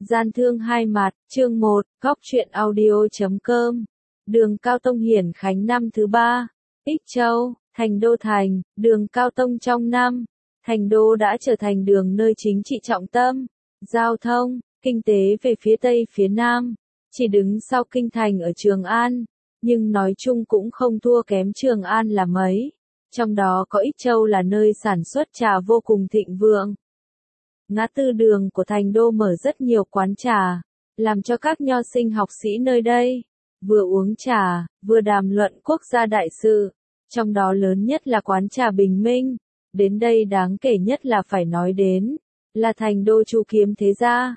Gian thương hai mặt, chương 1, góc truyện audio.com. Đường Cao Tông Hiển Khánh năm thứ 3. Ích Châu, thành đô thành, đường Cao Tông trong năm. Thành đô đã trở thành đường nơi chính trị trọng tâm, giao thông, kinh tế về phía Tây phía Nam. Chỉ đứng sau kinh thành ở Trường An, nhưng nói chung cũng không thua kém Trường An là mấy. Trong đó có Ích Châu là nơi sản xuất trà vô cùng thịnh vượng. Ngã tư đường của thành đô mở rất nhiều quán trà, làm cho các nho sinh học sĩ nơi đây vừa uống trà, vừa đàm luận quốc gia đại sự. Trong đó lớn nhất là quán trà Bình Minh. Đến đây đáng kể nhất là phải nói đến là thành đô Chu Kiếm thế gia.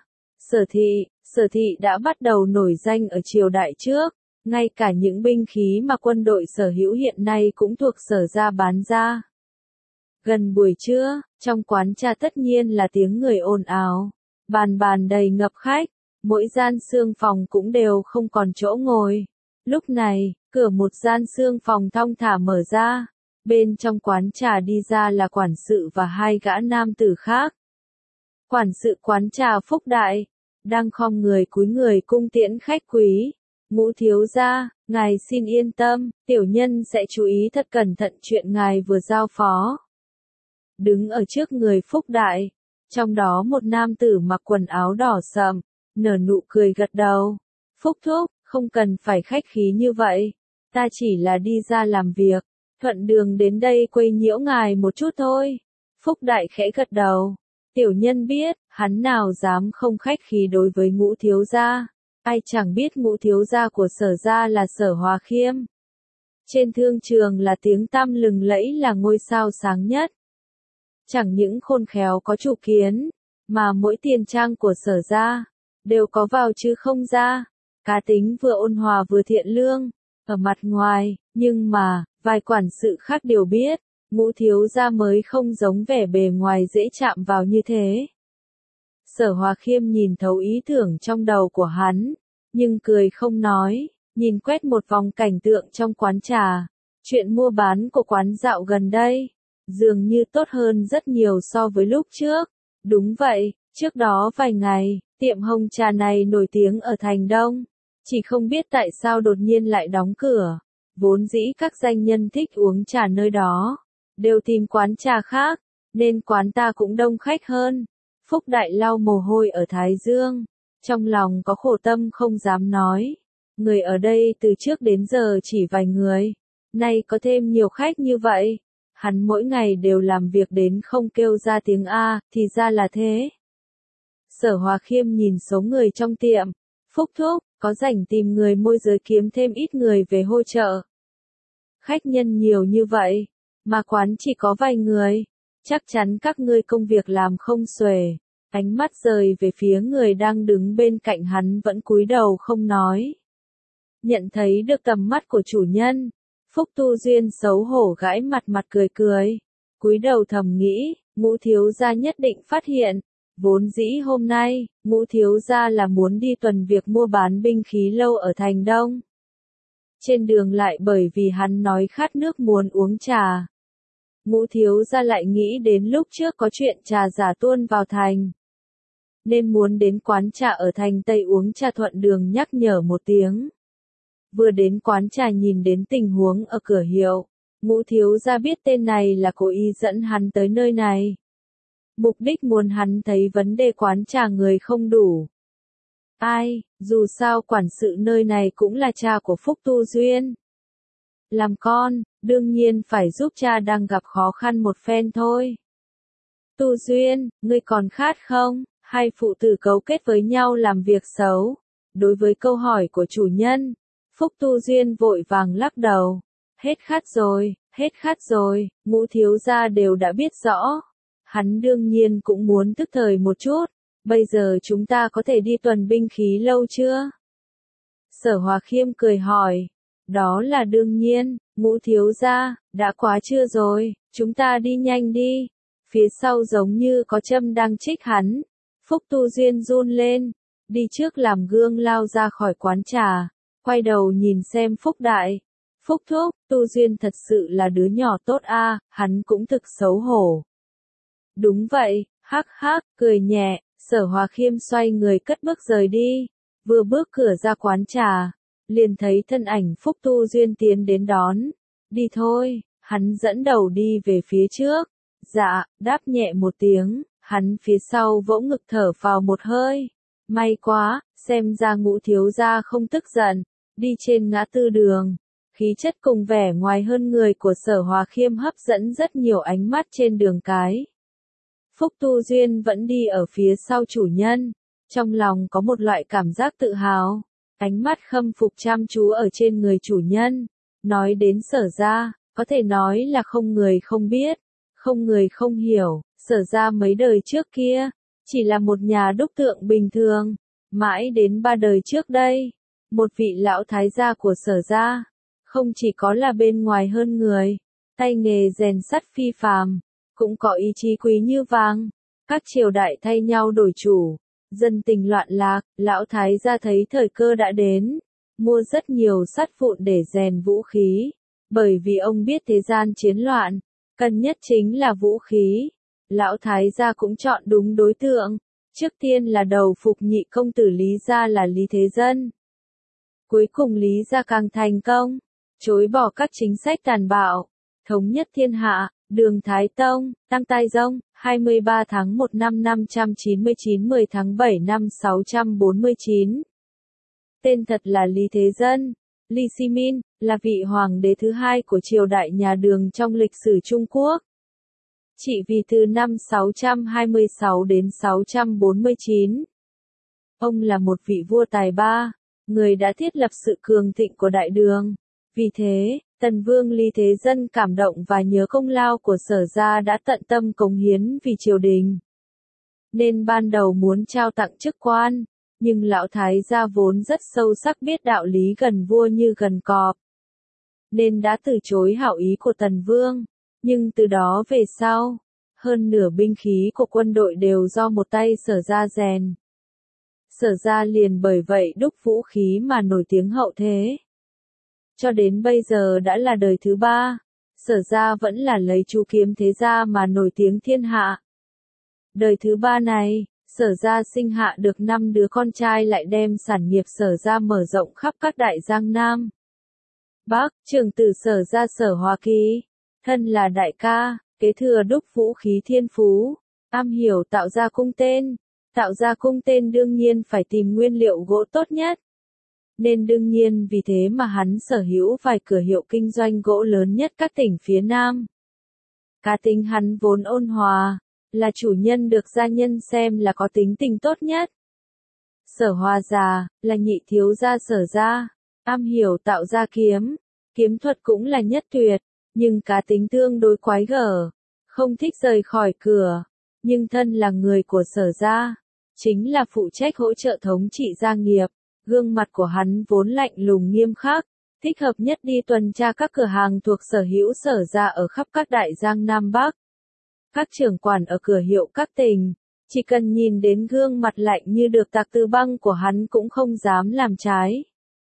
Sở thị đã bắt đầu nổi danh ở triều đại trước, ngay cả những binh khí mà quân đội sở hữu hiện nay cũng thuộc sở gia bán ra. Gần buổi trưa, trong quán trà tất nhiên là tiếng người ồn ào, bàn đầy ngập khách, mỗi gian xương phòng cũng đều không còn chỗ ngồi. Lúc này, cửa một gian xương phòng thong thả mở ra, bên trong quán trà đi ra là quản sự và hai gã nam tử khác. Quản sự quán trà Phúc Đại đang khom người cúi người cung tiễn khách quý. Ngũ thiếu gia, ngài xin yên tâm, tiểu nhân sẽ chú ý thật cẩn thận chuyện ngài vừa giao phó. Đứng ở trước người Phúc Đại, trong đó một nam tử mặc quần áo đỏ sậm, nở nụ cười gật đầu. Phúc thúc, không cần phải khách khí như vậy, ta chỉ là đi ra làm việc, thuận đường đến đây quấy nhiễu ngài một chút thôi. Phúc Đại khẽ gật đầu, tiểu nhân biết, hắn nào dám không khách khí đối với Ngũ thiếu gia, ai chẳng biết Ngũ thiếu gia của Sở gia là Sở Hòa Khiêm. Trên thương trường là tiếng tăm lừng lẫy, là ngôi sao sáng nhất. Chẳng những khôn khéo có chủ kiến, mà mỗi tiền trang của Sở gia đều có vào chứ không ra. Cá tính vừa ôn hòa vừa thiện lương, ở mặt ngoài, nhưng mà, vài quản sự khác đều biết, Ngũ thiếu gia mới không giống vẻ bề ngoài dễ chạm vào như thế. Sở Hòa Khiêm nhìn thấu ý tưởng trong đầu của hắn, nhưng cười không nói, nhìn quét một vòng cảnh tượng trong quán trà. Chuyện mua bán của quán dạo gần đây dường như tốt hơn rất nhiều so với lúc trước. Đúng vậy, trước đó vài ngày, tiệm hồng trà này nổi tiếng ở thành Đông, chỉ không biết tại sao đột nhiên lại đóng cửa. Vốn dĩ các danh nhân thích uống trà nơi đó đều tìm quán trà khác, nên quán ta cũng đông khách hơn. Phúc Đại lau mồ hôi ở thái dương, trong lòng có khổ tâm không dám nói. Người ở đây từ trước đến giờ chỉ vài người, nay có thêm nhiều khách như vậy. Hắn mỗi ngày đều làm việc đến không kêu ra tiếng A, thì ra là thế. Sở Hòa Khiêm nhìn số người trong tiệm. Phúc thúc, có rảnh tìm người môi giới kiếm thêm ít người về hỗ trợ. Khách nhân nhiều như vậy, mà quán chỉ có vài người, chắc chắn các ngươi công việc làm không xuể. Ánh mắt rời về phía người đang đứng bên cạnh hắn vẫn cúi đầu không nói. Nhận thấy được tầm mắt của chủ nhân, Phúc Tu Duyên xấu hổ gãi mặt cười, cúi đầu thầm nghĩ, Ngũ thiếu gia nhất định phát hiện. Vốn dĩ hôm nay, Ngũ thiếu gia là muốn đi tuần việc mua bán binh khí lâu ở thành Đông. Trên đường lại bởi vì hắn nói khát nước muốn uống trà. Ngũ thiếu gia lại nghĩ đến lúc trước có chuyện trà giả tuôn vào thành, nên muốn đến quán trà ở thành Tây uống trà, thuận đường nhắc nhở một tiếng. Vừa đến quán trà nhìn đến tình huống ở cửa hiệu, Ngũ thiếu gia biết tên này là cố ý dẫn hắn tới nơi này. Mục đích muốn hắn thấy vấn đề quán trà người không đủ. Ai, dù sao quản sự nơi này cũng là cha của Phúc Tu Duyên. Làm con, đương nhiên phải giúp cha đang gặp khó khăn một phen thôi. Tu Duyên, ngươi còn khát không? Hai phụ tử cấu kết với nhau làm việc xấu. Đối với câu hỏi của chủ nhân, Phúc Tu Duyên vội vàng lắc đầu. Hết khát rồi, Ngũ thiếu gia đều đã biết rõ. Hắn đương nhiên cũng muốn tức thời một chút. Bây giờ chúng ta có thể đi tuần binh khí lâu chưa? Sở Hòa Khiêm cười hỏi. Đó là đương nhiên, Ngũ thiếu gia, đã quá trưa rồi, chúng ta đi nhanh đi. Phía sau giống như có châm đang trích hắn. Phúc Tu Duyên run lên, đi trước làm gương lao ra khỏi quán trà, quay đầu nhìn xem Phúc Đại. Phúc thúc, Tu Duyên thật sự là đứa nhỏ tốt a, hắn cũng thực xấu hổ. Đúng vậy, hắc hắc, cười nhẹ, Sở Hòa Khiêm xoay người cất bước rời đi, vừa bước cửa ra quán trà, liền thấy thân ảnh Phúc Tu Duyên tiến đến đón. Đi thôi, hắn dẫn đầu đi về phía trước. Dạ, đáp nhẹ một tiếng, hắn phía sau vỗ ngực thở phào một hơi. May quá, xem ra Ngũ thiếu gia không tức giận, đi trên ngã tư đường. Khí chất cùng vẻ ngoài hơn người của Sở Hòa Khiêm hấp dẫn rất nhiều ánh mắt trên đường cái. Phúc Tu Duyên vẫn đi ở phía sau chủ nhân, trong lòng có một loại cảm giác tự hào, ánh mắt khâm phục chăm chú ở trên người chủ nhân. Nói đến Sở gia, có thể nói là không người không biết, không người không hiểu, Sở gia mấy đời trước kia, chỉ là một nhà đúc tượng bình thường, mãi đến 3 đời trước đây, một vị lão thái gia của Sở gia, không chỉ có là bên ngoài hơn người, tay nghề rèn sắt phi phàm, cũng có ý chí quý như vàng. Các triều đại thay nhau đổi chủ, dân tình loạn lạc, lão thái gia thấy thời cơ đã đến, mua rất nhiều sắt vụn để rèn vũ khí, bởi vì ông biết thế gian chiến loạn, cần nhất chính là vũ khí. Lão thái gia cũng chọn đúng đối tượng, trước tiên là đầu phục nhị công tử Lý gia là Lý Thế Dân. Cuối cùng Lý gia càng thành công, chối bỏ các chính sách tàn bạo, thống nhất thiên hạ. Đường Thái Tông, Tăng Tai Dông, 23 tháng 1 năm 599 10 tháng 7 năm 649. Tên thật là Lý Thế Dân, Lý Xi Min, là vị hoàng đế thứ hai của triều đại nhà Đường trong lịch sử Trung Quốc. Trị vì từ năm 626 đến 649. Ông là một vị vua tài ba, người đã thiết lập sự cường thịnh của đại Đường. Vì thế, Tần Vương Lý Thế Dân cảm động và nhớ công lao của Sở gia đã tận tâm cống hiến vì triều đình. Nên ban đầu muốn trao tặng chức quan, nhưng lão thái gia vốn rất sâu sắc biết đạo lý gần vua như gần cọp. Nên đã từ chối hảo ý của Tần Vương, nhưng từ đó về sau, hơn nửa binh khí của quân đội đều do một tay Sở gia rèn. Sở gia liền bởi vậy đúc vũ khí mà nổi tiếng hậu thế. Cho đến bây giờ đã là đời thứ 3, Sở gia vẫn là lấy chú kiếm thế gia mà nổi tiếng thiên hạ. Đời thứ 3 này, Sở gia sinh hạ được 5 đứa con trai lại đem sản nghiệp Sở gia mở rộng khắp các đại giang Nam. Bắc, trưởng tử Sở gia Sở Hòa Kỳ, thân là đại ca, kế thừa đúc vũ khí thiên phú, am hiểu tạo ra cung tên. Tạo ra cung tên đương nhiên phải tìm nguyên liệu gỗ tốt nhất. Nên đương nhiên vì thế mà hắn sở hữu vài cửa hiệu kinh doanh gỗ lớn nhất các tỉnh phía Nam. Cá tính hắn vốn ôn hòa, là chủ nhân được gia nhân xem là có tính tình tốt nhất. Sở Hòa già, là nhị thiếu gia Sở gia, am hiểu tạo ra kiếm, kiếm thuật cũng là nhất tuyệt, nhưng cá tính tương đối quái gở, không thích rời khỏi cửa, nhưng thân là người của Sở gia, chính là phụ trách hỗ trợ thống trị gia nghiệp. Gương mặt của hắn vốn lạnh lùng nghiêm khắc, thích hợp nhất đi tuần tra các cửa hàng thuộc sở hữu Sở gia ở khắp các đại giang Nam Bắc. Các trưởng quản ở cửa hiệu các tỉnh, chỉ cần nhìn đến gương mặt lạnh như được tạc từ băng của hắn cũng không dám làm trái.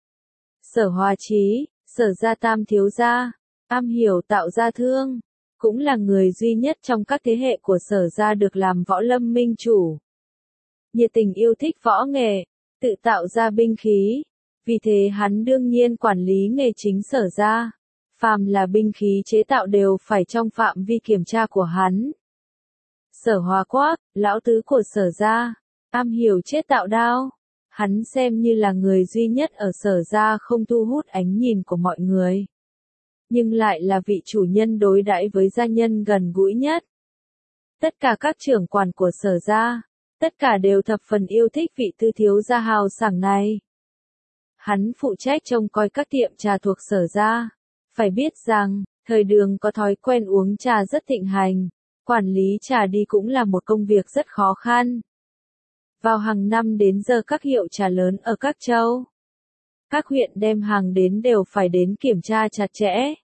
Sở Hòa Chí, Sở gia tam thiếu gia, am hiểu tạo ra thương, cũng là người duy nhất trong các thế hệ của Sở gia được làm võ lâm minh chủ. Nhiệt tình yêu thích võ nghệ, tự tạo ra binh khí, vì thế hắn đương nhiên quản lý nghề chính Sở gia, phàm là binh khí chế tạo đều phải trong phạm vi kiểm tra của hắn. Sở Hòa Quát, lão tứ của Sở gia, am hiểu chế tạo đao, hắn xem như là người duy nhất ở Sở gia không thu hút ánh nhìn của mọi người, nhưng lại là vị chủ nhân đối đãi với gia nhân gần gũi nhất. Tất cả các trưởng quản của Sở gia, tất cả đều thập phần yêu thích vị tư thiếu gia hào sảng này. Hắn phụ trách trông coi các tiệm trà thuộc Sở gia. Phải biết rằng, thời Đường có thói quen uống trà rất thịnh hành, quản lý trà đi cũng là một công việc rất khó khăn. Vào hàng năm đến giờ các hiệu trà lớn ở các châu, các huyện đem hàng đến đều phải đến kiểm tra chặt chẽ.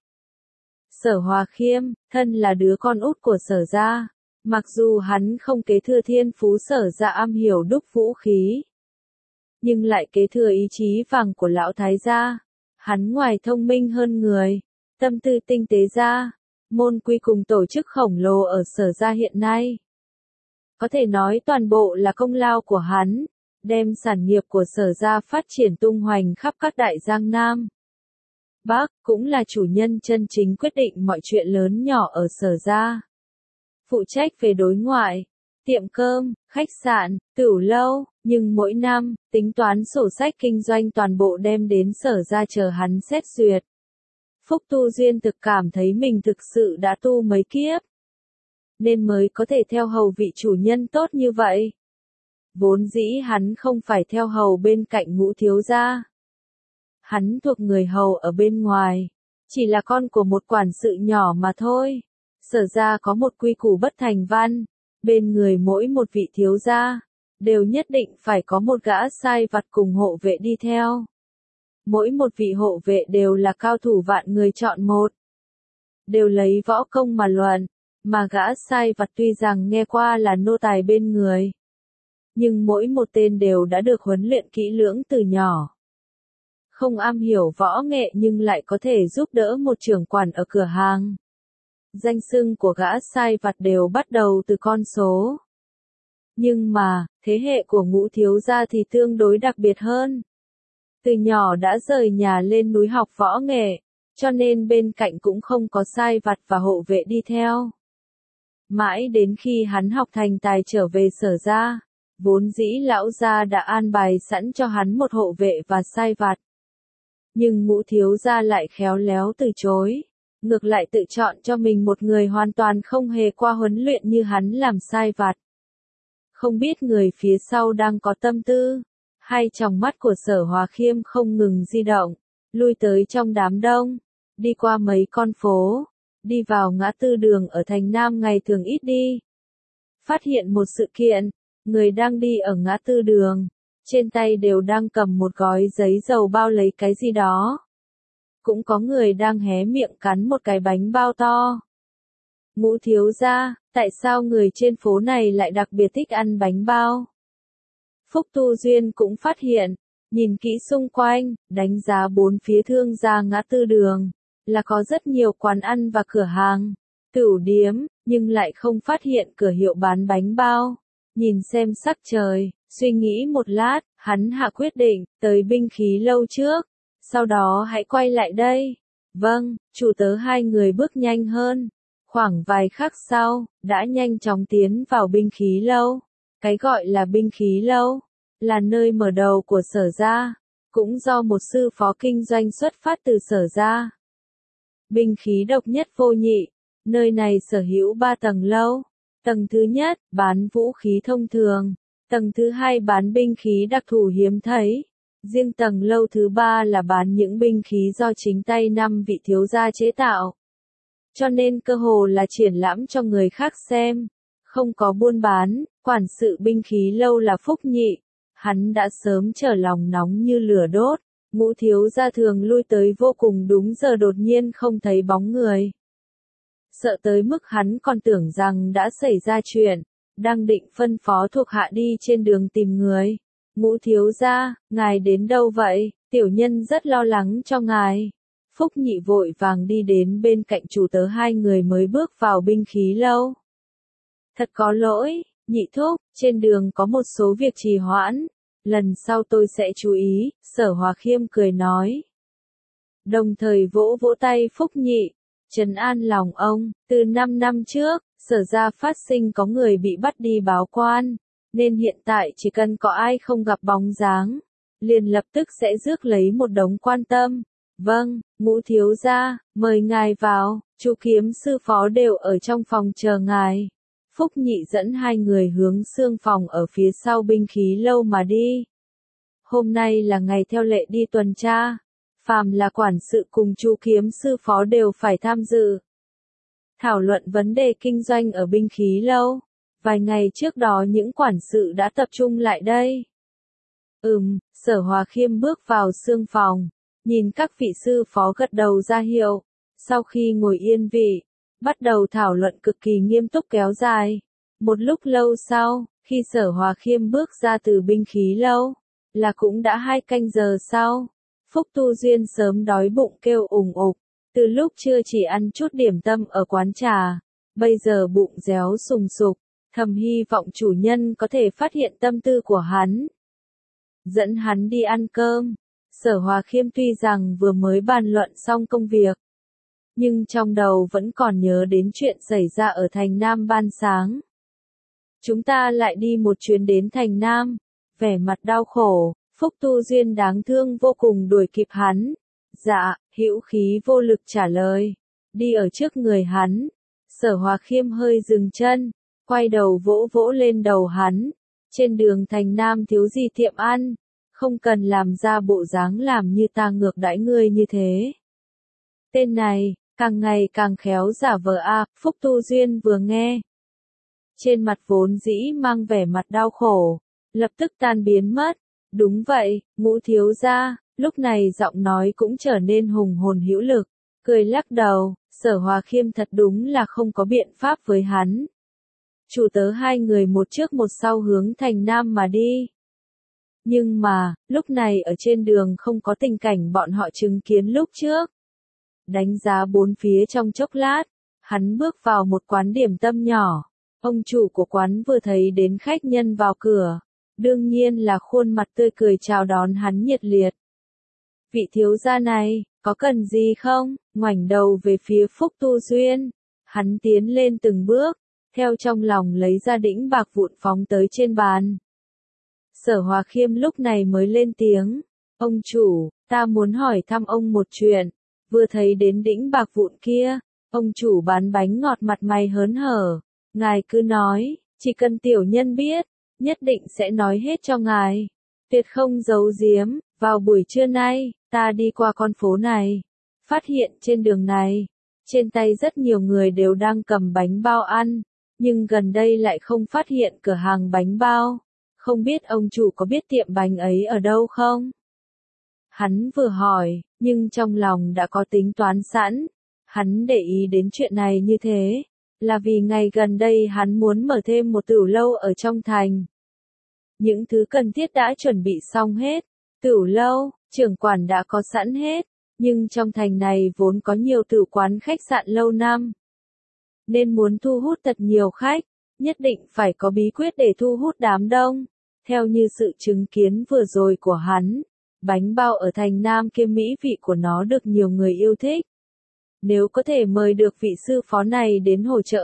Sở Hòa Khiêm, thân là đứa con út của Sở gia. Mặc dù hắn không kế thừa thiên phú Sở gia am hiểu đúc vũ khí, nhưng lại kế thừa ý chí vàng của lão thái gia. Hắn ngoài thông minh hơn người, tâm tư tinh tế ra, môn quy cùng tổ chức khổng lồ ở Sở gia hiện nay. Có thể nói toàn bộ là công lao của hắn, đem sản nghiệp của Sở gia phát triển tung hoành khắp các đại giang Nam. Bác cũng là chủ nhân chân chính quyết định mọi chuyện lớn nhỏ ở Sở gia. Phụ trách về đối ngoại, tiệm cơm, khách sạn, tửu lâu, nhưng mỗi năm, tính toán sổ sách kinh doanh toàn bộ đem đến Sở gia chờ hắn xét duyệt. Phúc Tu Duyên thực cảm thấy mình thực sự đã tu mấy kiếp, nên mới có thể theo hầu vị chủ nhân tốt như vậy. Vốn dĩ hắn không phải theo hầu bên cạnh Ngũ thiếu gia. Hắn thuộc người hầu ở bên ngoài, chỉ là con của một quản sự nhỏ mà thôi. Sở gia có một quy củ bất thành văn, bên người mỗi một vị thiếu gia, đều nhất định phải có một gã sai vặt cùng hộ vệ đi theo. Mỗi một vị hộ vệ đều là cao thủ vạn người chọn một. Đều lấy võ công mà luận, mà gã sai vặt tuy rằng nghe qua là nô tài bên người. Nhưng mỗi một tên đều đã được huấn luyện kỹ lưỡng từ nhỏ. Không am hiểu võ nghệ nhưng lại có thể giúp đỡ một trưởng quản ở cửa hàng. Danh xưng của gã sai vặt đều bắt đầu từ con số. Nhưng mà, thế hệ của Ngũ thiếu gia thì tương đối đặc biệt hơn. Từ nhỏ đã rời nhà lên núi học võ nghệ, cho nên bên cạnh cũng không có sai vặt và hộ vệ đi theo. Mãi đến khi hắn học thành tài trở về Sở gia, vốn dĩ lão gia đã an bài sẵn cho hắn một hộ vệ và sai vặt. Nhưng Ngũ thiếu gia lại khéo léo từ chối, ngược lại tự chọn cho mình một người hoàn toàn không hề qua huấn luyện như hắn làm sai vặt. Không biết người phía sau đang có tâm tư, hay trong mắt của Sở Hòa Khiêm không ngừng di động, lui tới trong đám đông, đi qua mấy con phố, đi vào ngã tư đường ở thành Nam ngày thường ít đi. Phát hiện một sự kiện, người đang đi ở ngã tư đường, trên tay đều đang cầm một gói giấy dầu bao lấy cái gì đó. Cũng có người đang hé miệng cắn một cái bánh bao to. Ngũ thiếu gia, tại sao người trên phố này lại đặc biệt thích ăn bánh bao? Phúc Tu Duyên cũng phát hiện, nhìn kỹ xung quanh, đánh giá bốn phía thương gia ngã tư đường, là có rất nhiều quán ăn và cửa hàng, tửu điếm, nhưng lại không phát hiện cửa hiệu bán bánh bao. Nhìn xem sắc trời, suy nghĩ một lát, hắn hạ quyết định, tới binh khí lâu trước, sau đó hãy quay lại đây. Vâng, chủ tớ hai người bước nhanh hơn. Khoảng vài khắc sau, đã nhanh chóng tiến vào binh khí lâu. Cái gọi là binh khí lâu, là nơi mở đầu của Sở gia, cũng do một sư phó kinh doanh xuất phát từ Sở gia. Binh khí độc nhất vô nhị, nơi này sở hữu 3 tầng lâu. Tầng thứ nhất, bán vũ khí thông thường. Tầng thứ hai bán binh khí đặc thù hiếm thấy. Riêng tầng lâu thứ 3 là bán những binh khí do chính tay 5 vị thiếu gia chế tạo. Cho nên cơ hồ là triển lãm cho người khác xem. Không có buôn bán, quản sự binh khí lâu là Phúc Nhị. Hắn đã sớm trở lòng nóng như lửa đốt. Ngũ thiếu gia thường lui tới vô cùng đúng giờ đột nhiên không thấy bóng người. Sợ tới mức hắn còn tưởng rằng đã xảy ra chuyện, đang định phân phó thuộc hạ đi trên đường tìm người. Ngũ thiếu gia, ngài đến đâu vậy? Tiểu nhân rất lo lắng cho ngài. Phúc Nhị vội vàng đi đến bên cạnh chủ tớ hai người mới bước vào binh khí lâu. Thật có lỗi, Nhị thúc, trên đường có một số việc trì hoãn. Lần sau tôi sẽ chú ý, Sở Hòa Khiêm cười nói. Đồng thời vỗ vỗ tay Phúc Nhị, trấn an lòng ông, từ 5 năm trước, Sở gia phát sinh có người bị bắt đi báo quan, nên hiện tại chỉ cần có ai không gặp bóng dáng, liền lập tức sẽ rước lấy một đống quan tâm. Vâng, Ngũ thiếu gia, mời ngài vào, chú Kiếm sư phó đều ở trong phòng chờ ngài. Phúc Nhị dẫn hai người hướng xương phòng ở phía sau binh khí lâu mà đi. Hôm nay là ngày theo lệ đi tuần tra, phàm là quản sự cùng chú Kiếm sư phó đều phải tham dự. Thảo luận vấn đề kinh doanh ở binh khí lâu. Vài ngày trước đó những quản sự đã tập trung lại đây. Sở Hòa Khiêm bước vào xương phòng, nhìn các vị sư phó gật đầu ra hiệu. Sau khi ngồi yên vị, bắt đầu thảo luận cực kỳ nghiêm túc kéo dài. Một lúc lâu sau, khi Sở Hòa Khiêm bước ra từ binh khí lâu, là cũng đã 2 canh giờ sau. Phúc Tu Duyên sớm đói bụng kêu ủng ục, từ lúc trưa chỉ ăn chút điểm tâm ở quán trà, bây giờ bụng réo sùng sục, thầm hy vọng chủ nhân có thể phát hiện tâm tư của hắn. Dẫn hắn đi ăn cơm. Sở Hòa Khiêm tuy rằng vừa mới bàn luận xong công việc, nhưng trong đầu vẫn còn nhớ đến chuyện xảy ra ở thành Nam ban sáng. Chúng ta lại đi một chuyến đến thành Nam. Vẻ mặt đau khổ, Phúc Tu Duyên đáng thương vô cùng đuổi kịp hắn. Dạ, hữu khí vô lực trả lời. Đi ở trước người hắn. Sở Hòa Khiêm hơi dừng chân, quay đầu vỗ vỗ lên đầu hắn. Trên đường thành Nam thiếu gì tiệm ăn, không cần làm ra bộ dáng làm như ta ngược đãi ngươi như thế. Tên này, càng ngày càng khéo giả vờ a. Phúc Tu Duyên vừa nghe. Trên mặt vốn dĩ mang vẻ mặt đau khổ, lập tức tan biến mất. Đúng vậy, Ngũ thiếu gia, lúc này giọng nói cũng trở nên hùng hồn hữu lực, cười lắc đầu. Sở Hòa Khiêm thật đúng là không có biện pháp với hắn. Chủ tớ hai người một trước một sau hướng thành Nam mà đi. Nhưng mà, lúc này ở trên đường không có tình cảnh bọn họ chứng kiến lúc trước. Đánh giá bốn phía trong chốc lát, hắn bước vào một quán điểm tâm nhỏ. Ông chủ của quán vừa thấy đến khách nhân vào cửa, đương nhiên là khuôn mặt tươi cười chào đón hắn nhiệt liệt. Vị thiếu gia này, có cần gì không? Ngoảnh đầu về phía Phúc Tu Duyên, hắn tiến lên từng bước, theo trong lòng lấy ra đĩnh bạc vụn phóng tới trên bàn. Sở Hòa Khiêm lúc này mới lên tiếng, ông chủ, ta muốn hỏi thăm ông một chuyện. Vừa thấy đến đĩnh bạc vụn kia, ông chủ bán bánh ngọt mặt mày hớn hở. Ngài cứ nói, chỉ cần tiểu nhân biết, nhất định sẽ nói hết cho ngài. Tuyệt không giấu giếm. Vào buổi trưa nay, ta đi qua con phố này, phát hiện trên đường này, trên tay rất nhiều người đều đang cầm bánh bao ăn, nhưng gần đây lại không phát hiện cửa hàng bánh bao. Không biết ông chủ có biết tiệm bánh ấy ở đâu không? Hắn vừa hỏi, nhưng trong lòng đã có tính toán sẵn. Hắn để ý đến chuyện này như thế, là vì ngày gần đây hắn muốn mở thêm một tửu lâu ở trong thành. Những thứ cần thiết đã chuẩn bị xong hết. Tửu lâu, trưởng quản đã có sẵn hết, nhưng trong thành này vốn có nhiều tửu quán khách sạn lâu năm. Nên muốn thu hút thật nhiều khách, nhất định phải có bí quyết để thu hút đám đông. Theo như sự chứng kiến vừa rồi của hắn, bánh bao ở thành Nam kia mỹ vị của nó được nhiều người yêu thích. Nếu có thể mời được vị sư phó này đến hỗ trợ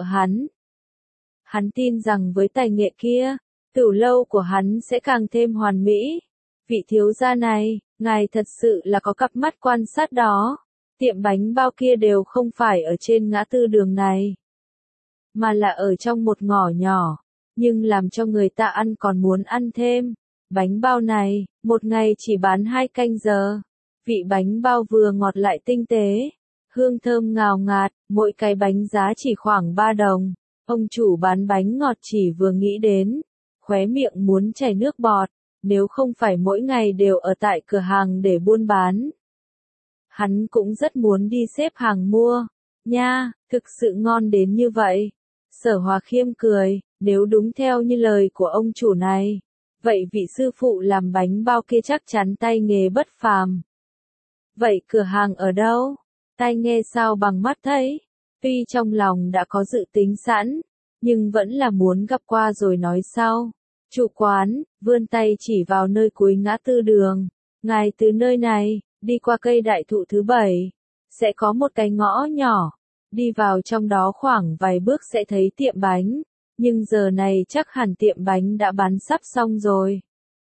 hắn tin rằng với tài nghệ kia, tửu lâu của hắn sẽ càng thêm hoàn mỹ. Vị thiếu gia này, ngài thật sự là có cặp mắt quan sát đó. Tiệm bánh bao kia đều không phải ở trên ngã tư đường này, mà là ở trong một ngõ nhỏ, nhưng làm cho người ta ăn còn muốn ăn thêm. Bánh bao này, một ngày chỉ bán 2 canh giờ. Vị bánh bao vừa ngọt lại tinh tế, hương thơm ngào ngạt, mỗi cái bánh giá chỉ khoảng 3 đồng. Ông chủ bán bánh ngọt chỉ vừa nghĩ đến, khóe miệng muốn chảy nước bọt. Nếu không phải mỗi ngày đều ở tại cửa hàng để buôn bán, hắn cũng rất muốn đi xếp hàng mua. Nha, thực sự ngon đến như vậy. Sở Hòa Khiêm cười, nếu đúng theo như lời của ông chủ này, vậy vị sư phụ làm bánh bao kia chắc chắn tay nghề bất phàm. Vậy cửa hàng ở đâu? Tai nghe sao bằng mắt thấy. Tuy trong lòng đã có dự tính sẵn, nhưng vẫn là muốn gặp qua rồi nói sau. Chủ quán, vươn tay chỉ vào nơi cuối ngã tư đường. Ngài từ nơi này, đi qua cây đại thụ thứ 7, sẽ có một cái ngõ nhỏ. Đi vào trong đó khoảng vài bước sẽ thấy tiệm bánh, nhưng giờ này chắc hẳn tiệm bánh đã bán sắp xong rồi.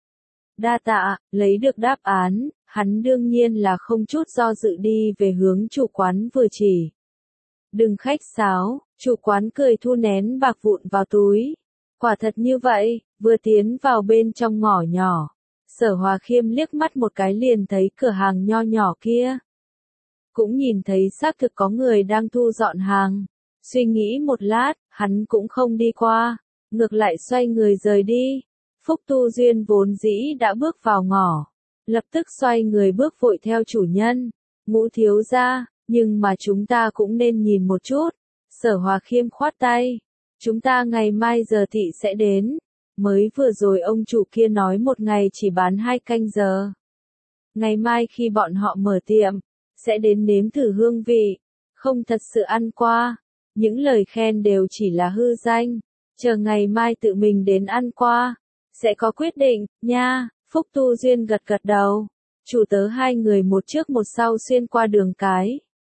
Đa tạ, lấy được đáp án, hắn đương nhiên là không chút do dự đi về hướng chủ quán vừa chỉ. Đừng khách sáo, chủ quán cười thu nén bạc vụn vào túi. Quả thật như vậy, vừa tiến vào bên trong ngõ nhỏ, Sở Hòa Khiêm liếc mắt một cái liền thấy cửa hàng nho nhỏ kia. Cũng nhìn thấy xác thực có người đang thu dọn hàng. Suy nghĩ một lát, hắn cũng không đi qua, ngược lại xoay người rời đi. Phúc Tu Duyên vốn dĩ đã bước vào ngõ, lập tức xoay người bước vội theo chủ nhân. Ngũ thiếu gia, nhưng mà chúng ta cũng nên nhìn một chút. Sở Hòa Khiêm khoát tay. Chúng ta ngày mai giờ thị sẽ đến. Mới vừa rồi ông chủ kia nói một ngày chỉ bán 2 canh giờ. Ngày mai khi bọn họ mở tiệm, sẽ đến nếm thử hương vị. Không thật sự ăn qua. Những lời khen đều chỉ là hư danh. chờ ngày mai tự mình đến ăn qua, sẽ có quyết định, nha. Phúc Tu Duyên gật gật đầu. Chủ tớ hai người một trước một sau xuyên qua đường cái.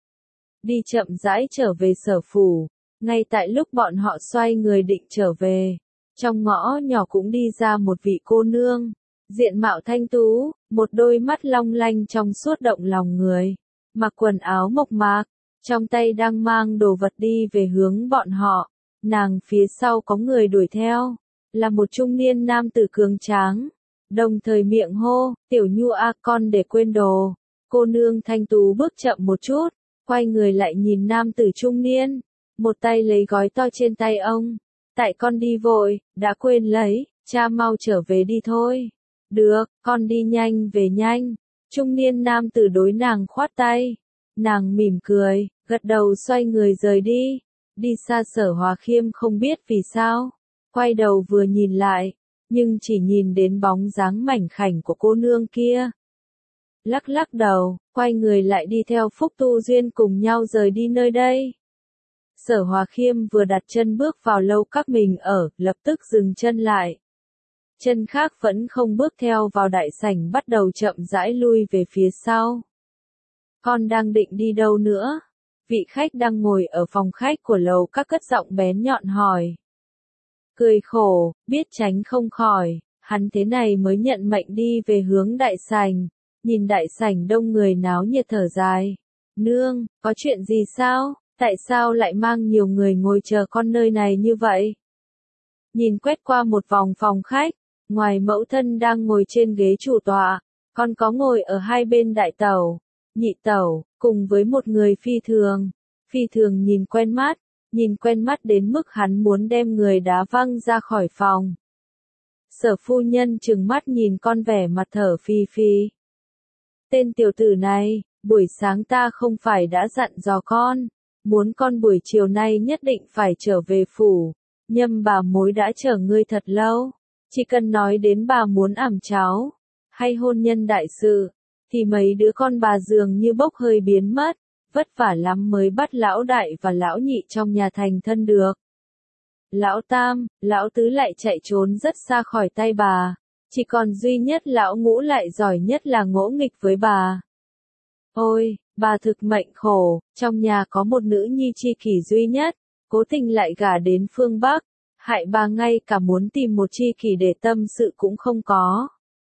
Đi chậm rãi trở về sở phủ. Ngay tại lúc bọn họ xoay người định trở về, trong ngõ nhỏ cũng đi ra một vị cô nương. Diện mạo thanh tú, một đôi mắt long lanh trong suốt động lòng người. Mặc quần áo mộc mạc, trong tay đang mang đồ vật đi về hướng bọn họ. Nàng phía sau có người đuổi theo, là một trung niên nam tử cường tráng. Đồng thời miệng hô, tiểu Nhu a con để quên đồ. Cô nương thanh tú bước chậm một chút, quay người lại nhìn nam tử trung niên. Một tay lấy gói to trên tay ông. Tại con đi vội, đã quên lấy, cha mau trở về đi thôi. Được, con đi nhanh về nhanh. Trung niên nam tử đối nàng khoát tay. Nàng mỉm cười, gật đầu xoay người rời đi. Đi xa Sở Hòa Khiêm không biết vì sao. Quay đầu vừa nhìn lại, nhưng chỉ nhìn đến bóng dáng mảnh khảnh của cô nương kia. Lắc lắc đầu, quay người lại đi theo Phúc Tu Duyên cùng nhau rời đi nơi đây. Sở Hòa Khiêm vừa đặt chân bước vào lâu các mình ở, lập tức dừng chân lại. Chân khác vẫn không bước theo vào đại sảnh bắt đầu chậm rãi lui về phía sau. Con đang định đi đâu nữa? Vị khách đang ngồi ở phòng khách của lầu các cất giọng bén nhọn hỏi. Cười khổ, biết tránh không khỏi, hắn thế này mới nhận mệnh đi về hướng đại sảnh. Nhìn đại sảnh đông người náo nhiệt thở dài. Nương, có chuyện gì sao? Tại sao lại mang nhiều người ngồi chờ con nơi này như vậy? Nhìn quét qua một vòng phòng khách, ngoài mẫu thân đang ngồi trên ghế chủ tọa, còn có ngồi ở hai bên đại tẩu, nhị tẩu, cùng với một người phi thường. Phi thường nhìn quen mắt đến mức hắn muốn đem người đá văng ra khỏi phòng. Sở phu nhân trừng mắt nhìn con vẻ mặt thở phì phì. Tên tiểu tử này, buổi sáng ta không phải đã dặn dò con, muốn con buổi chiều nay nhất định phải trở về phủ. Nhâm bà mối đã chờ ngươi thật lâu, chỉ cần nói đến bà muốn ẵm cháu, hay hôn nhân đại sự, thì mấy đứa con bà dường như bốc hơi biến mất, vất vả lắm mới bắt lão đại và lão nhị trong nhà thành thân được. Lão tam, lão tứ lại chạy trốn rất xa khỏi tay bà, chỉ còn duy nhất lão ngũ lại giỏi nhất là ngỗ nghịch với bà. Ôi, bà thực mệnh khổ, trong nhà có một nữ nhi tri kỷ duy nhất, cố tình lại gả đến phương Bắc, hại bà ngay cả muốn tìm một tri kỷ để tâm sự cũng không có.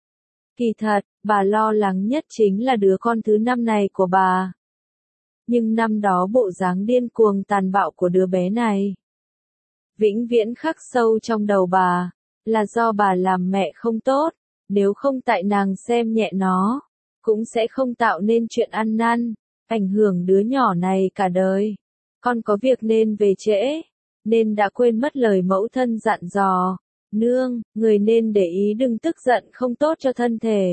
Kỳ thật, bà lo lắng nhất chính là đứa con thứ năm này của bà. Nhưng năm đó bộ dáng điên cuồng tàn bạo của đứa bé này vĩnh viễn khắc sâu trong đầu bà, là do bà làm mẹ không tốt, nếu không tại nàng xem nhẹ nó, cũng sẽ không tạo nên chuyện ăn năn, ảnh hưởng đứa nhỏ này cả đời. Con có việc nên về trễ, nên đã quên mất lời mẫu thân dặn dò. Nương, người nên để ý đừng tức giận không tốt cho thân thể.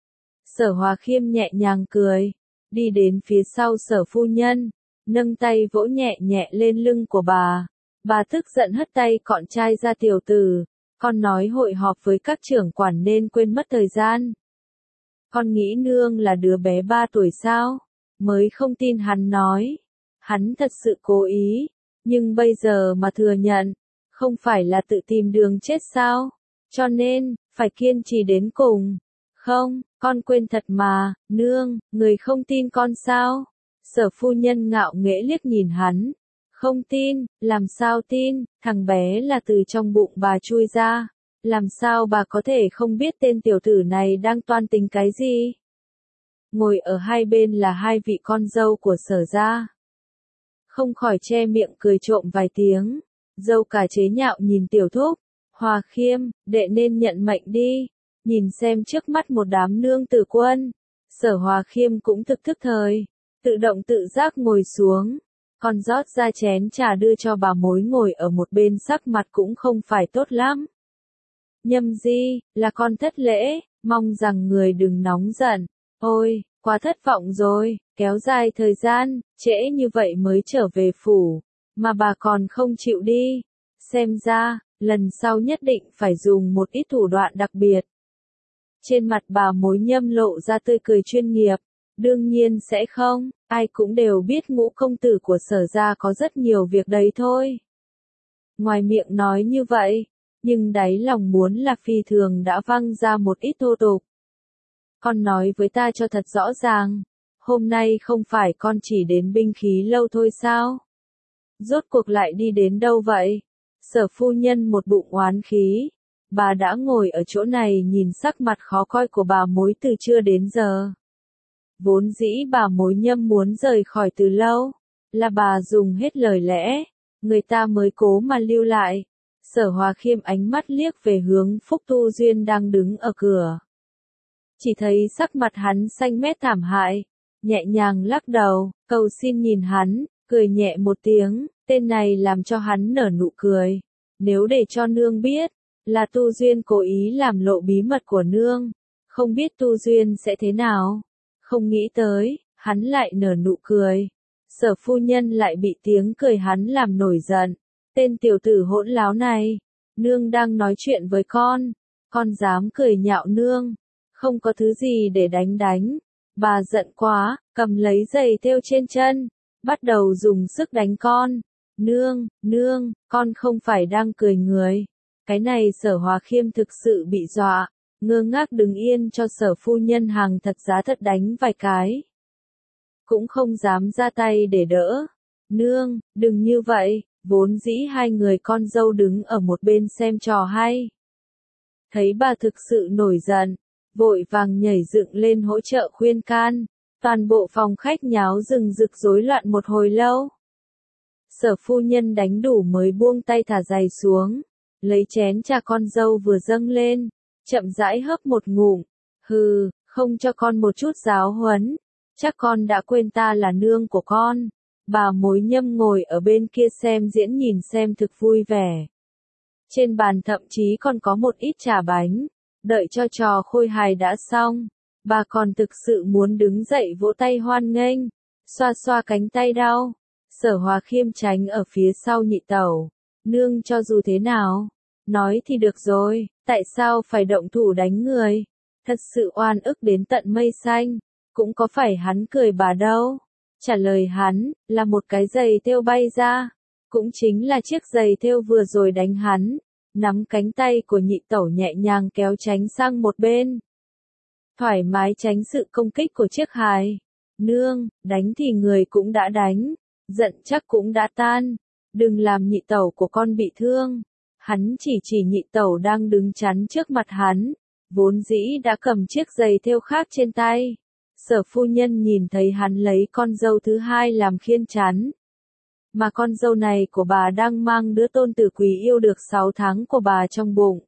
Sở Hòa Khiêm nhẹ nhàng cười, đi đến phía sau Sở phu nhân, nâng tay vỗ nhẹ nhẹ lên lưng của bà. Bà tức giận hất tay cọn trai ra tiểu tử, con nói hội họp với các trưởng quản nên quên mất thời gian. Con nghĩ nương là đứa bé 3 tuổi sao? Mới không tin hắn nói. Hắn thật sự cố ý, nhưng bây giờ mà thừa nhận, không phải là tự tìm đường chết sao? Cho nên, phải kiên trì đến cùng. Không, con quên thật mà, nương, người không tin con sao? Sở phu nhân ngạo nghễ liếc nhìn hắn. Không tin, làm sao tin, thằng bé là từ trong bụng bà chui ra. Làm sao bà có thể không biết tên tiểu tử này đang toan tính cái gì? Ngồi ở hai bên là hai vị con dâu của Sở gia. Không khỏi che miệng cười trộm vài tiếng. Dâu cả chế nhạo nhìn tiểu thúc. Hòa Khiêm, đệ nên nhận mệnh đi. Nhìn xem trước mắt một đám nương tử quân. Sở Hòa Khiêm cũng thực thức thời. Tự động tự giác ngồi xuống. Còn rót ra chén trà đưa cho bà mối ngồi ở một bên, sắc mặt cũng không phải tốt lắm. Nhâm Di, là con thất lễ, mong rằng người đừng nóng giận. Ôi, quá thất vọng rồi, kéo dài thời gian, trễ như vậy mới trở về phủ, mà bà còn không chịu đi. Xem ra, lần sau nhất định phải dùng một ít thủ đoạn đặc biệt. Trên mặt bà mối Nhâm lộ ra tươi cười chuyên nghiệp. Đương nhiên sẽ không, ai cũng đều biết Ngũ công tử của Sở gia có rất nhiều việc đấy thôi. Ngoài miệng nói như vậy, nhưng đáy lòng muốn là phi thường đã văng ra một ít thô tục. Con nói với ta cho thật rõ ràng, hôm nay không phải con chỉ đến binh khí lâu thôi sao? Rốt cuộc lại đi đến đâu vậy? Sở phu nhân một bụng oán khí, bà đã ngồi ở chỗ này nhìn sắc mặt khó coi của bà mối từ trưa đến giờ. Vốn dĩ bà mối Nhâm muốn rời khỏi từ lâu, là bà dùng hết lời lẽ, người ta mới cố mà lưu lại. Sở Hòa Khiêm ánh mắt liếc về hướng Phúc Tu Duyên đang đứng ở cửa. Chỉ thấy sắc mặt hắn xanh mét thảm hại, nhẹ nhàng lắc đầu, cầu xin nhìn hắn, cười nhẹ một tiếng, tên này làm cho hắn nở nụ cười. Nếu để cho nương biết, là Tu Duyên cố ý làm lộ bí mật của nương, không biết Tu Duyên sẽ thế nào. Không nghĩ tới, hắn lại nở nụ cười. Sở phu nhân lại bị tiếng cười hắn làm nổi giận. Tên tiểu tử hỗn láo này, nương đang nói chuyện với con dám cười nhạo nương, không có thứ gì để đánh. Bà giận quá, cầm lấy giày thêu trên chân, bắt đầu dùng sức đánh con. Nương, con không phải đang cười người. Cái này Sở Hòa Khiêm thực sự bị dọa, ngơ ngác đứng yên cho sở phu nhân hàng thật giá thật đánh vài cái. Cũng không dám ra tay để đỡ. Nương, đừng như vậy, vốn dĩ hai người con dâu đứng ở một bên xem trò hay. Thấy bà thực sự nổi giận, vội vàng nhảy dựng lên hỗ trợ khuyên can, toàn bộ phòng khách nháo rừng rực rối loạn một hồi lâu. Sở phu nhân đánh đủ mới buông tay thả giày xuống, lấy chén trà con dâu vừa dâng lên, chậm rãi hớp một ngụm. Hừ, không cho con một chút giáo huấn, chắc con đã quên ta là nương của con. Bà mối Nhâm ngồi ở bên kia xem diễn nhìn xem thực vui vẻ. Trên bàn thậm chí còn có một ít trà bánh, đợi cho trò khôi hài đã xong, bà còn thực sự muốn đứng dậy vỗ tay hoan nghênh, xoa xoa cánh tay đau. Sở Hòa Khiêm tránh ở phía sau nhị tẩu. Nương cho dù thế nào, nói thì được rồi, tại sao phải động thủ đánh người? Thật sự oan ức đến tận mây xanh, cũng có phải hắn cười bà đâu. Trả lời hắn, là một cái giày thêu bay ra, cũng chính là chiếc giày thêu vừa rồi đánh hắn, nắm cánh tay của nhị tẩu nhẹ nhàng kéo tránh sang một bên. Thoải mái tránh sự công kích của chiếc hài. Nương, đánh thì người cũng đã đánh, giận chắc cũng đã tan, đừng làm nhị tẩu của con bị thương. Hắn chỉ nhị tẩu đang đứng chắn trước mặt hắn, vốn dĩ đã cầm chiếc giày thêu khác trên tay. Sở phu nhân nhìn thấy hắn lấy con dâu thứ hai làm khiên chắn. Mà con dâu này của bà đang mang đứa tôn tử quý yêu được 6 tháng của bà trong bụng.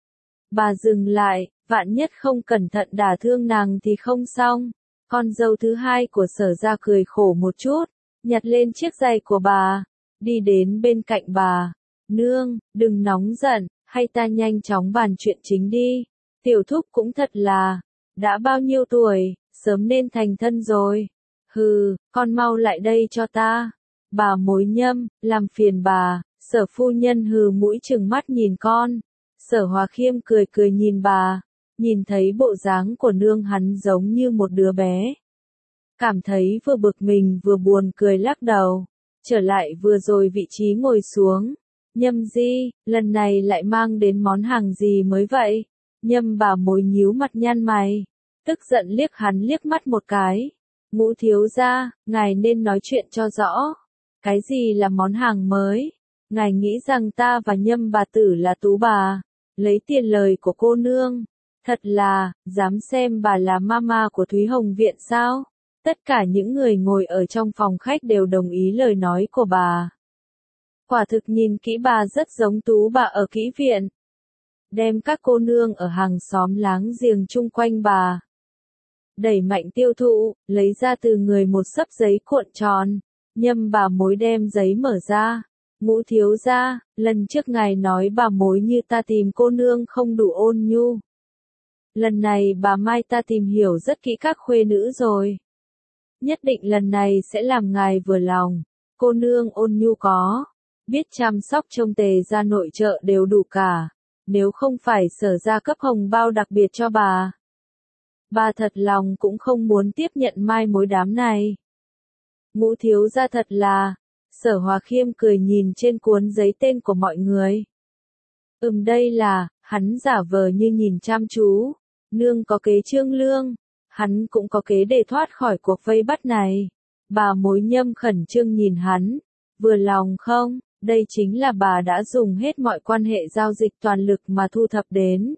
Bà dừng lại, vạn nhất không cẩn thận đả thương nàng thì không xong. Con dâu thứ hai của Sở gia cười khổ một chút, nhặt lên chiếc giày của bà, đi đến bên cạnh bà. Nương, đừng nóng giận, hay ta nhanh chóng bàn chuyện chính đi. Tiểu thúc cũng thật là, đã bao nhiêu tuổi, sớm nên thành thân rồi. Hừ, con mau lại đây cho ta. Bà mối Nhâm, làm phiền bà. Sở phu nhân hừ mũi trừng mắt nhìn con. Sở Hòa Khiêm cười nhìn bà, nhìn thấy bộ dáng của nương hắn giống như một đứa bé. Cảm thấy vừa bực mình vừa buồn cười lắc đầu, trở lại vừa rồi vị trí ngồi xuống. Nhâm di, lần này lại mang đến món hàng gì mới vậy? Nhâm bà mối nhíu mặt nhăn mày, tức giận liếc hắn liếc mắt một cái. Ngũ thiếu gia, ngài nên nói chuyện cho rõ. Cái gì là món hàng mới? Ngài nghĩ rằng ta và Nhâm bà tử là tú bà, lấy tiền lời của cô nương. Thật là, dám xem bà là mama của Thúy Hồng Viện sao? Tất cả những người ngồi ở trong phòng khách đều đồng ý lời nói của bà. Quả thực nhìn kỹ bà rất giống tú bà ở kỹ viện. Đem các cô nương ở hàng xóm láng giềng chung quanh bà đẩy mạnh tiêu thụ, lấy ra từ người một xấp giấy cuộn tròn. Nhâm bà mối đem giấy mở ra. Ngũ thiếu gia, lần trước ngài nói bà mối như ta tìm cô nương không đủ ôn nhu. Lần này bà Mai ta tìm hiểu rất kỹ các khuê nữ rồi. Nhất định lần này sẽ làm ngài vừa lòng. Cô nương ôn nhu có, biết chăm sóc trông Tề ra nội trợ đều đủ cả. Nếu không phải Sở gia cấp hồng bao đặc biệt cho bà thật lòng cũng không muốn tiếp nhận mai mối đám này. Ngũ thiếu gia thật là, Sở Hòa Khiêm cười nhìn trên cuốn giấy tên của mọi người. Đây là, hắn giả vờ như nhìn chăm chú. Nương có kế trương lương, hắn cũng có kế để thoát khỏi cuộc vây bắt này. Bà Mối Nhâm khẩn trương nhìn hắn. Vừa lòng không? Đây chính là bà đã dùng hết mọi quan hệ giao dịch toàn lực mà thu thập đến.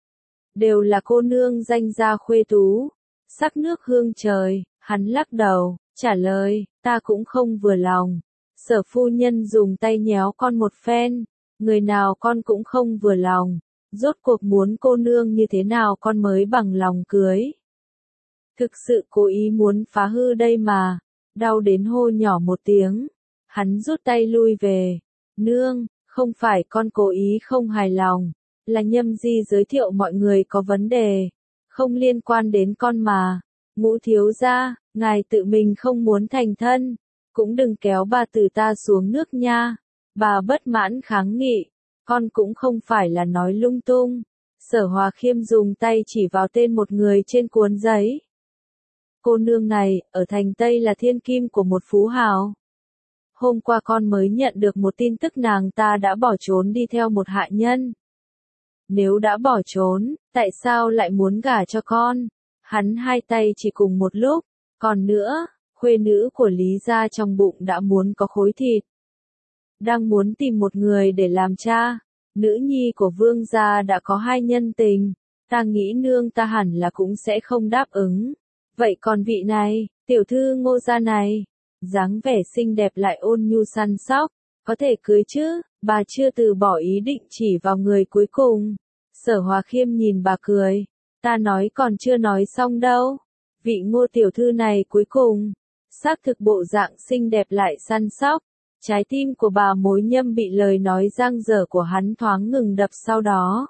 Đều là cô nương danh gia khuê tú, sắc nước hương trời. Hắn lắc đầu, trả lời, ta cũng không vừa lòng. Sở phu nhân dùng tay nhéo con một phen, người nào con cũng không vừa lòng. Rốt cuộc muốn cô nương như thế nào con mới bằng lòng cưới. Thực sự cố ý muốn phá hư đây mà. Đau đến hô nhỏ một tiếng. Hắn rút tay lui về. Nương, không phải con cố ý không hài lòng. Là Nhâm Di giới thiệu mọi người có vấn đề. Không liên quan đến con mà. Ngũ thiếu gia, ngài tự mình không muốn thành thân. Cũng đừng kéo bà từ ta xuống nước nha. Bà bất mãn kháng nghị. Con cũng không phải là nói lung tung. Sở Hòa Khiêm dùng tay chỉ vào tên một người trên cuốn giấy. Cô nương này, ở thành Tây là thiên kim của một phú hào. Hôm qua con mới nhận được một tin tức nàng ta đã bỏ trốn đi theo một hạ nhân. Nếu đã bỏ trốn, tại sao lại muốn gả cho con? Hắn hai tay chỉ cùng một lúc. Còn nữa, khuê nữ của Lý gia trong bụng đã muốn có khối thịt. Đang muốn tìm một người để làm cha. Nữ nhi của vương gia đã có hai nhân tình. Ta nghĩ nương ta hẳn là cũng sẽ không đáp ứng. Vậy còn vị này, tiểu thư Ngô gia này, dáng vẻ xinh đẹp lại ôn nhu săn sóc, có thể cưới chứ? Bà chưa từ bỏ ý định chỉ vào người cuối cùng. Sở Hòa Khiêm nhìn bà cười. Ta nói còn chưa nói xong đâu. Vị Ngô tiểu thư này cuối cùng, xác thực bộ dạng xinh đẹp lại săn sóc. Trái tim của bà Mối Nhâm bị lời nói giang dở của hắn thoáng ngừng đập sau đó.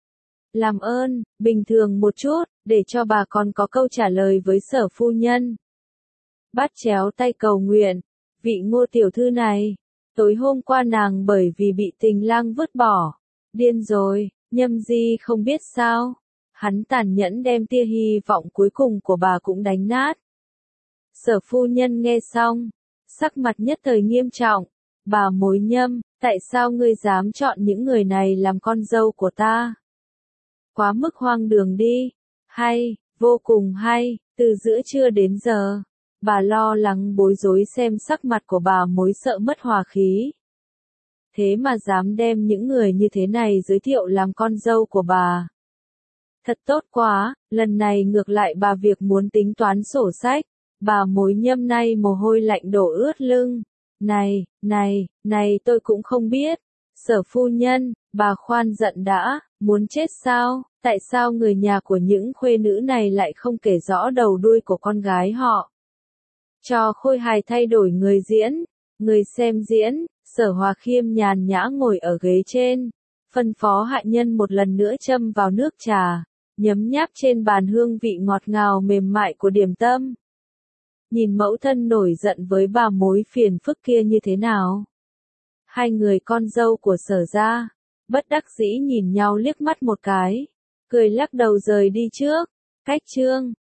Làm ơn, bình thường một chút, để cho bà còn có câu trả lời với Sở phu nhân. Bắt chéo tay cầu nguyện, vị Ngô tiểu thư này, tối hôm qua nàng bởi vì bị tình lang vứt bỏ, điên rồi, Nhâm Di không biết sao, hắn tàn nhẫn đem tia hy vọng cuối cùng của bà cũng đánh nát. Sở phu nhân nghe xong, sắc mặt nhất thời nghiêm trọng, bà Mối Nhâm, tại sao ngươi dám chọn những người này làm con dâu của ta? Quá mức hoang đường đi, hay, vô cùng hay, từ giữa trưa đến giờ, bà lo lắng bối rối xem sắc mặt của bà Mối sợ mất hòa khí. Thế mà dám đem những người như thế này giới thiệu làm con dâu của bà. Thật tốt quá, lần này ngược lại bà việc muốn tính toán sổ sách, bà Mối Nhâm nay mồ hôi lạnh đổ ướt lưng. Này, tôi cũng không biết. Sở phu nhân, bà khoan giận đã, muốn chết sao? Tại sao người nhà của những khuê nữ này lại không kể rõ đầu đuôi của con gái họ? Cho Khôi Hài thay đổi người diễn, người xem diễn. Sở Hòa Khiêm nhàn nhã ngồi ở ghế trên, phân phó hạ nhân một lần nữa châm vào nước trà, nhấm nháp trên bàn hương vị ngọt ngào mềm mại của điểm tâm. Nhìn mẫu thân nổi giận với bà Mối phiền phức kia như thế nào? Hai người con dâu của Sở gia, bất đắc dĩ nhìn nhau liếc mắt một cái, cười lắc đầu rời đi trước. Cách chương